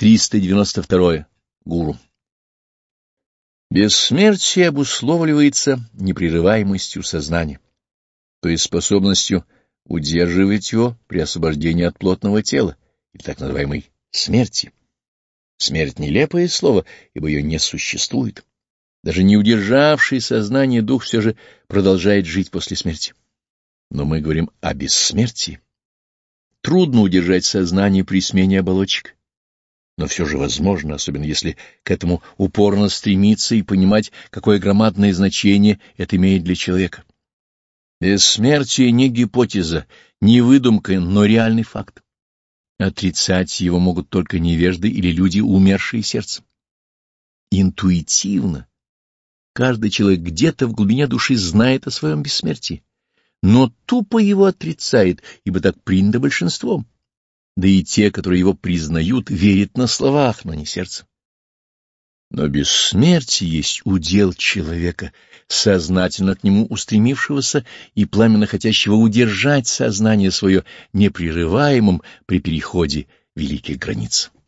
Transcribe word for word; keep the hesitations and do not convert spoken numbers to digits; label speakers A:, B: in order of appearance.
A: триста девяносто второе. Гуру. Бессмертие обусловливается непрерываемостью сознания, то есть способностью удерживать его при освобождении от плотного тела, или так называемой смерти. Смерть — нелепое слово, ибо ее не существует. Даже не удержавший сознание дух все же продолжает жить после смерти. Но мы говорим о бессмертии. Трудно удержать сознание при смене оболочек, но все же возможно, особенно если к этому упорно стремиться и понимать, какое громадное значение это имеет для человека. Бессмертие не гипотеза, не выдумка, но реальный факт. Отрицать его могут только невежды или люди, умершие сердцем. Интуитивно каждый человек где-то в глубине души знает о своем бессмертии, но тупо его отрицает, ибо так принято большинством. Да и те, которые его признают, верят на словах, но не сердцем. Но бессмертие есть удел человека, сознательно к нему устремившегося и пламенно хотящего удержать сознание свое непрерываемым при переходе великих границ.